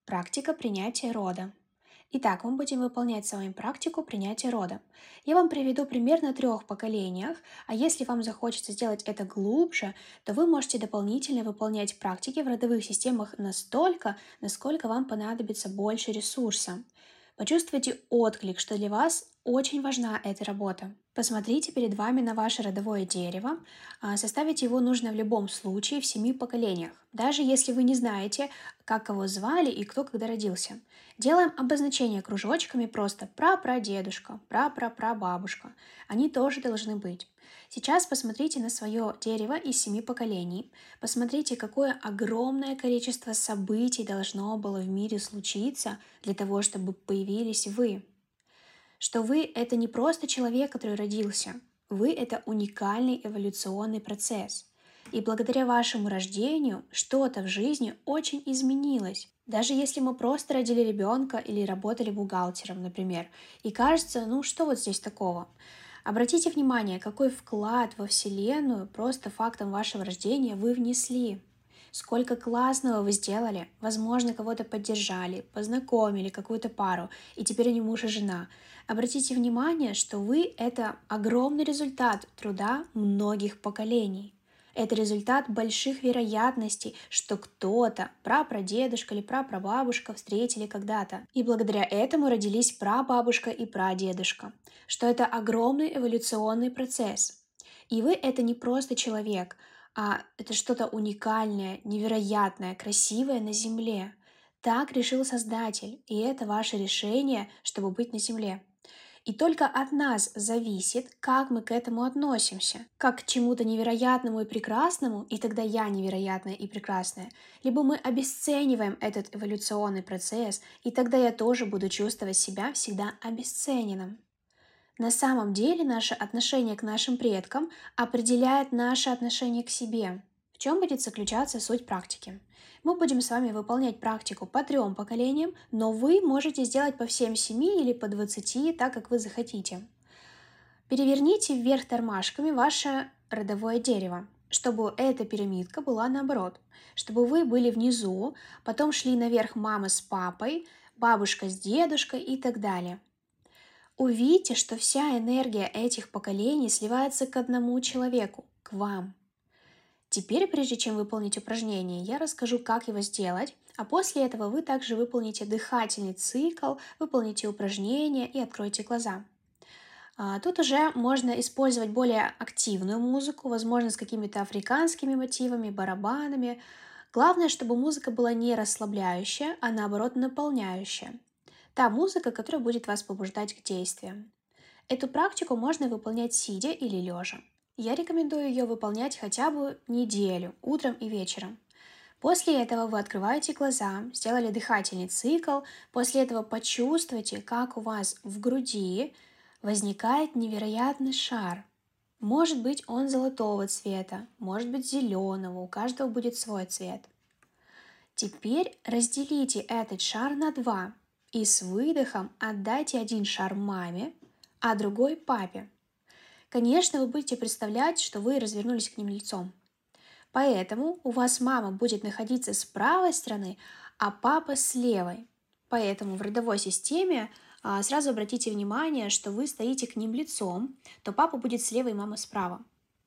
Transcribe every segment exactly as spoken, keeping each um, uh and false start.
Практика принятия рода. Итак, мы будем выполнять с вами практику принятия рода. Я вам приведу пример на трех поколениях, а если вам захочется сделать это глубже, то вы можете дополнительно выполнять практики в родовых системах настолько, насколько вам понадобится больше ресурса. Почувствуйте отклик, что для вас очень важна эта работа. Посмотрите перед вами на ваше родовое дерево. а, Составить его нужно в любом случае в семи поколениях, даже если вы не знаете, как кого звали и кто когда родился. Делаем обозначение кружочками просто прапрадедушка, прапрапрабабушка. Они тоже должны быть. Сейчас посмотрите на свое дерево из семи поколений. Посмотрите, какое огромное количество событий должно было в мире случиться для того, чтобы появились вы. Что вы — это не просто человек, который родился. Вы — это уникальный эволюционный процесс. И благодаря вашему рождению что-то в жизни очень изменилось. Даже если мы просто родили ребенка или работали бухгалтером, например, и кажется, ну что вот здесь такого? Обратите внимание, какой вклад во Вселенную просто фактом вашего рождения вы внесли. Сколько классного вы сделали. Возможно, кого-то поддержали, познакомили, какую-то пару, и теперь они муж и жена. Обратите внимание, что вы — это огромный результат труда многих поколений. Это результат больших вероятностей, что кто-то, прапрадедушка или прапрабабушка, встретили когда-то. И благодаря этому родились прабабушка и прадедушка. Что это огромный эволюционный процесс. И вы — это не просто человек, а это что-то уникальное, невероятное, красивое на Земле. Так решил Создатель, и это ваше решение, чтобы быть на Земле. И только от нас зависит, как мы к этому относимся. Как к чему-то невероятному и прекрасному, и тогда я невероятная и прекрасная. Либо мы обесцениваем этот эволюционный процесс, и тогда я тоже буду чувствовать себя всегда обесцененным. На самом деле наше отношение к нашим предкам определяет наше отношение к себе. В чем будет заключаться суть практики? Мы будем с вами выполнять практику по трем поколениям, но вы можете сделать по всем семи или по двадцати, так как вы захотите. Переверните вверх тормашками ваше родовое дерево, чтобы эта пирамидка была наоборот, чтобы вы были внизу, потом шли наверх мама с папой, бабушка с дедушкой и так далее. Увидите, что вся энергия этих поколений сливается к одному человеку, к вам. Теперь, прежде чем выполнить упражнение, я расскажу, как его сделать, а после этого вы также выполните дыхательный цикл, выполните упражнение и откройте глаза. А, Тут уже можно использовать более активную музыку, возможно, с какими-то африканскими мотивами, барабанами. Главное, чтобы музыка была не расслабляющая, а наоборот наполняющая. Та музыка, которая будет вас побуждать к действиям. Эту практику можно выполнять сидя или лежа. Я рекомендую ее выполнять хотя бы неделю, утром и вечером. После этого вы открываете глаза, сделали дыхательный цикл, после этого почувствуйте, как у вас в груди возникает невероятный шар. Может быть, он золотого цвета, может быть, зеленого, у каждого будет свой цвет. Теперь разделите этот шар на два и с выдохом отдайте один шар маме, а другой папе. Конечно, вы будете представлять, что вы развернулись к ним лицом. Поэтому у вас мама будет находиться с правой стороны, а папа с левой. Поэтому в родовой системе а, сразу обратите внимание, что вы стоите к ним лицом, то папа будет слева и мама справа.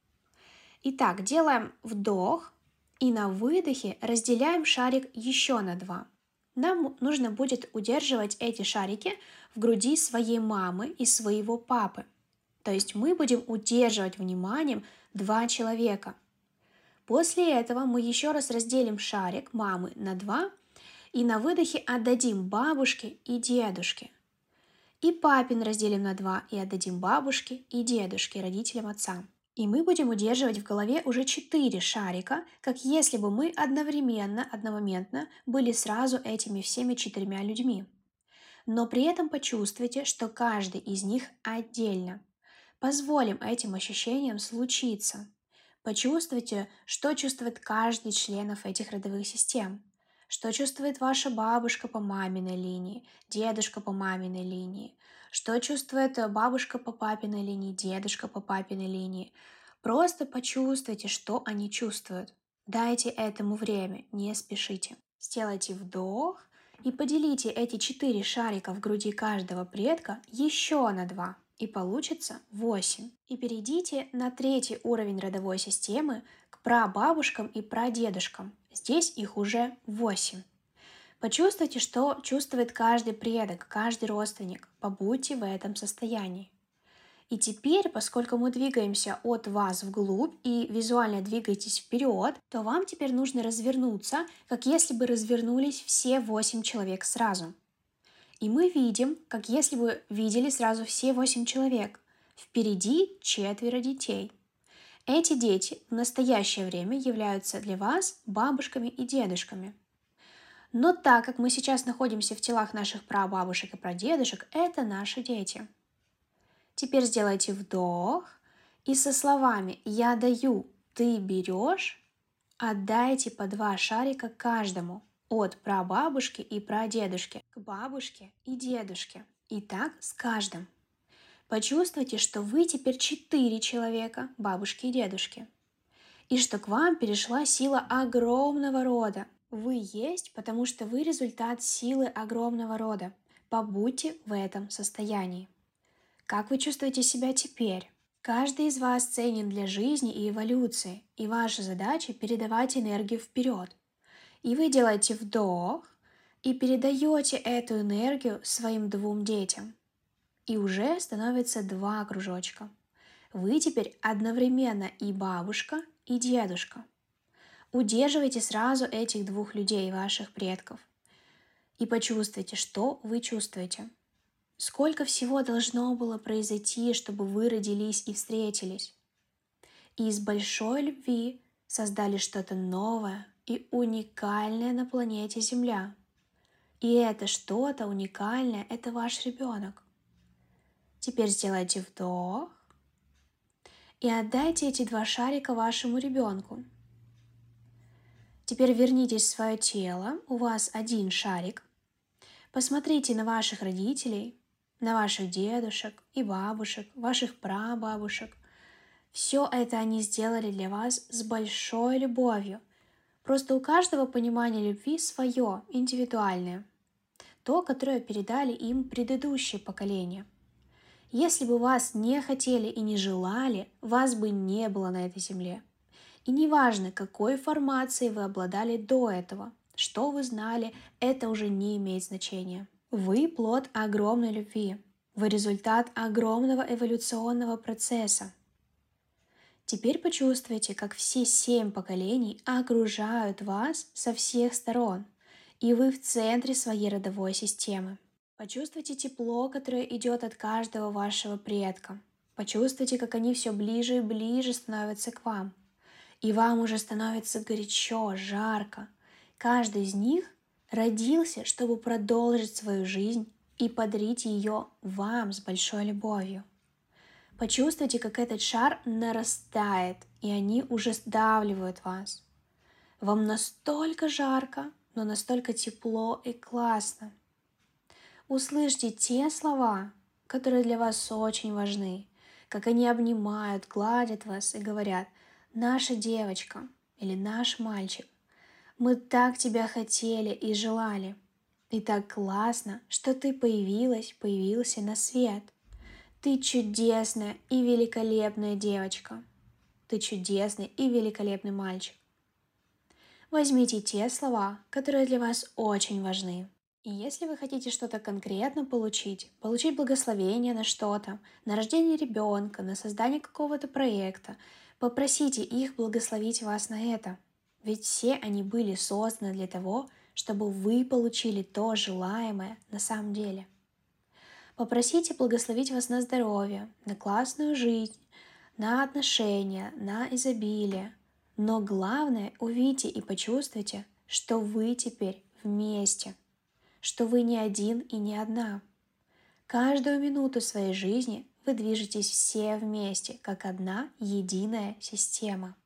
Итак, делаем вдох и на выдохе разделяем шарик еще на два. Нам нужно будет удерживать эти шарики в груди своей мамы и своего папы. То есть мы будем удерживать вниманием два человека. После этого мы еще раз разделим шарик мамы на два и на выдохе отдадим бабушке и дедушке. И папин разделим на два и отдадим бабушке и дедушке, родителям отца. И мы будем удерживать в голове уже четыре шарика, как если бы мы одновременно, одномоментно были сразу этими всеми четырьмя людьми. Но при этом почувствуйте, что каждый из них отдельно. Позволим этим ощущениям случиться. Почувствуйте, что чувствует каждый из членов этих родовых систем. Что чувствует ваша бабушка по маминой линии, дедушка по маминой линии. Что чувствует бабушка по папиной линии, дедушка по папиной линии. Просто почувствуйте, что они чувствуют. Дайте этому время, не спешите. Сделайте вдох И поделите эти четыре шарика в груди каждого предка еще на два, и получится восемь. И перейдите на третий уровень родовой системы к прабабушкам и прадедушкам. Здесь их уже восемь. Почувствуйте, что чувствует каждый предок, каждый родственник. Побудьте в этом состоянии. И теперь, поскольку мы двигаемся от вас вглубь и визуально двигаетесь вперед, то вам теперь нужно развернуться, как если бы развернулись все восемь человек сразу. И мы видим, как если бы видели сразу все восемь человек. Впереди четверо детей. Эти дети в настоящее время являются для вас бабушками и дедушками. Но так как мы сейчас находимся в телах наших прабабушек и прадедушек, это наши дети. Теперь сделайте вдох и со словами «Я даю, ты берешь» отдайте по два шарика каждому от прабабушки и прадедушки к бабушке и дедушке. И так с каждым. Почувствуйте, что вы теперь четыре человека, бабушки и дедушки. И что к вам перешла сила огромного рода. Вы есть, потому что вы результат силы огромного рода. Побудьте в этом состоянии. Как вы чувствуете себя теперь? Каждый из вас ценен для жизни и эволюции, и ваша задача передавать энергию вперед. И вы делаете вдох и передаете эту энергию своим двум детям. И уже становится два кружочка. Вы теперь одновременно и бабушка, и дедушка. Удерживайте сразу этих двух людей, ваших предков. И почувствуйте, что вы чувствуете. Сколько всего должно было произойти, чтобы вы родились и встретились. И из большой любви создали что-то новое и уникальное на планете Земля. И это что-то уникальное – это ваш ребенок. Теперь сделайте вдох и отдайте эти два шарика вашему ребенку. Теперь вернитесь в свое тело, у вас один шарик. Посмотрите на ваших родителей, на ваших дедушек и бабушек, ваших прабабушек. Все это они сделали для вас с большой любовью. Просто у каждого понимание любви свое, индивидуальное. То, которое передали им предыдущие поколения. Если бы вас не хотели и не желали, вас бы не было на этой земле. И неважно, какой информацией вы обладали до этого, что вы знали, это уже не имеет значения. Вы плод огромной любви. Вы результат огромного эволюционного процесса. Теперь почувствуйте, как все семь поколений окружают вас со всех сторон, и вы в центре своей родовой системы. Почувствуйте тепло, которое идет от каждого вашего предка. Почувствуйте, как они все ближе и ближе становятся к вам. И вам уже становится горячо, жарко. Каждый из них родился, чтобы продолжить свою жизнь и подарить ее вам с большой любовью. Почувствуйте, как этот шар нарастает, и они уже сдавливают вас. Вам настолько жарко, но настолько тепло и классно. Услышьте те слова, которые для вас очень важны, как они обнимают, гладят вас и говорят: «Наша девочка» или «Наш мальчик, мы так тебя хотели и желали, и так классно, что ты появилась, появился на свет. Ты чудесная и великолепная девочка. Ты чудесный и великолепный мальчик». Возьмите те слова, которые для вас очень важны. И если вы хотите что-то конкретно получить, получить благословение на что-то, на рождение ребенка, на создание какого-то проекта, попросите их благословить вас на это. Ведь все они были созданы для того, чтобы вы получили то желаемое на самом деле. Попросите благословить вас на здоровье, на классную жизнь, на отношения, на изобилие. Но главное, увидите и почувствуйте, что вы теперь вместе, что вы не один и не одна. Каждую минуту своей жизни вы движетесь все вместе, как одна единая система.